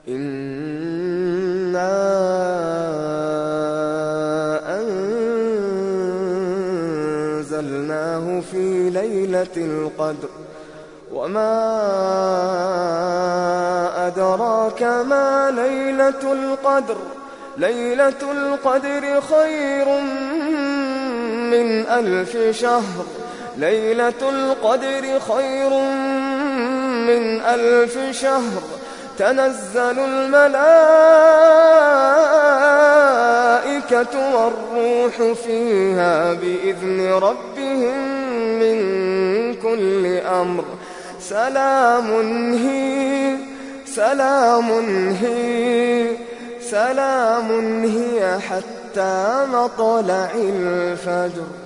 إنا أنزلناه في ليلة القدر وما أدراك ما ليلة القدر ليلة القدر خير من 1000 شهر ليلة القدر خير من 1000 شهر تنزل الملائكة والروح فيها بإذن ربهم من كل أمر سلام هي حتى مطلع الفجر.